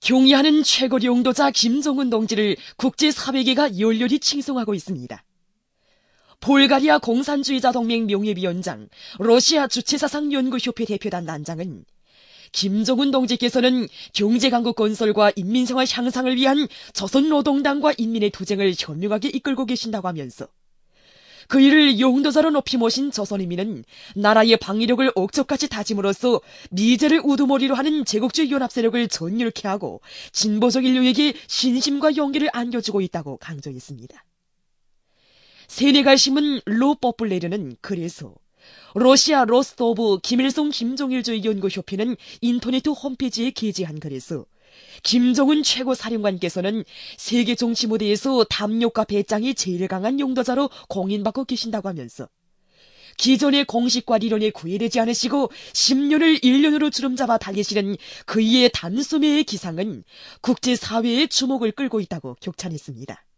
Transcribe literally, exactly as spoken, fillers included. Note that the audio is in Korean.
경의하는 최고 용도자 김정은 동지를 국제사회계가 열렬히 칭송하고 있습니다. 볼가리아 공산주의자 동맹 명예위원장, 러시아 주체사상연구협회 대표단 단장은 김정은 동지께서는 경제강국 건설과 인민생활 향상을 위한 조선노동당과 인민의 투쟁을 현명하게 이끌고 계신다고 하면서 그 일을 용도자로 높이 모신 조선인민은 나라의 방위력을 억적까지 다짐으로써 미제를 우두머리로 하는 제국주의 연합세력을 전율케 하고 진보적 인류에게 신심과 용기를 안겨주고 있다고 강조했습니다. 세네갈신문 르포플레르는 그래서 러시아 로스토브 김일성 김정일주의 연구협회는 인터넷 홈페이지에 게재한 글에서 김정은 최고사령관께서는 세계 정치 무대에서 담력과 배짱이 제일 강한 용도자로 공인받고 계신다고 하면서 기존의 공식과 리론에 구애되지 않으시고 십 년을 일 년으로 주름잡아 달리시는 그의 단숨의 기상은 국제사회의 주목을 끌고 있다고 격찬했습니다.